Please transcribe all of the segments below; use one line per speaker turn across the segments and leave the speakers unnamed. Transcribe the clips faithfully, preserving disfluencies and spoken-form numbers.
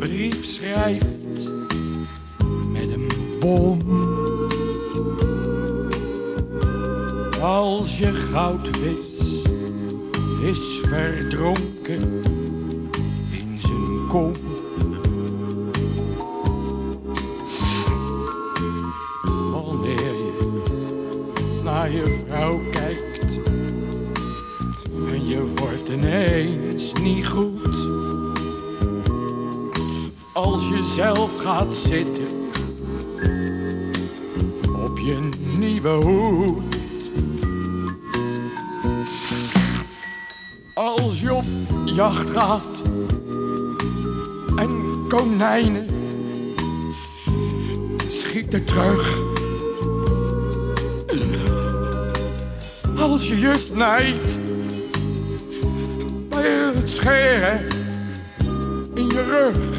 brief schrijft met een bom. Als je goudvis is verdronken in zijn kom. Wanneer je naar je vrouw kijkt en je wordt ineens niet goed. Als je zelf gaat zitten op je nieuwe hoed. Als je op jacht gaat en konijnen schieten terug. Als je je snijdt bij het scheren in je rug.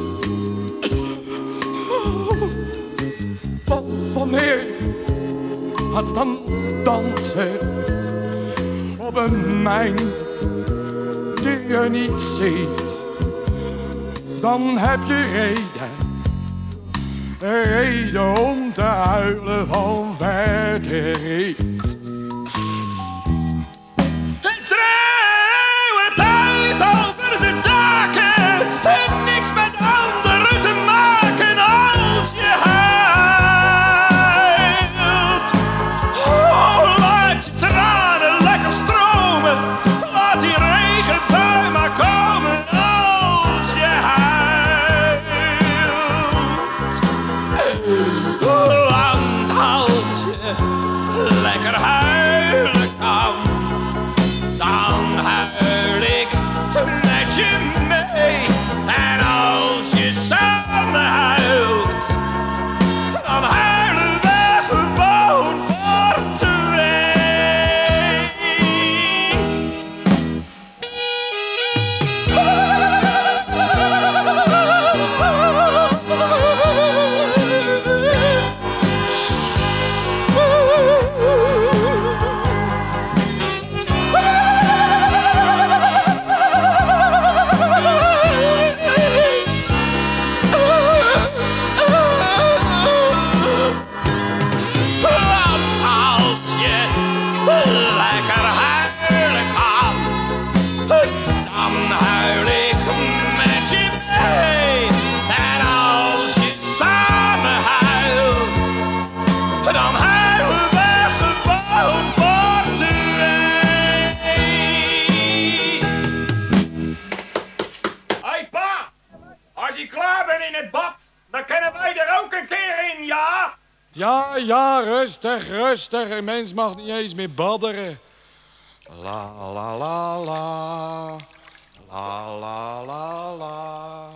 Wanneer gaat dan dansen op een mijn die je niet ziet, dan heb je reden, reden om te huilen van verdriet.
En schreeuwen uit over de daken en niks met anderen te maken als je huilt. Oh, laat je tranen lekker stromen, laat die regenbui maar komen als je huilt. Want als je lekker huilen kan, dan huil ik met je mee. En als je samen huilt, dan huilen we gewoon voor twee.
Ja, ja, rustig, rustig. Een mens mag niet eens meer badderen. La la la la. La la la la.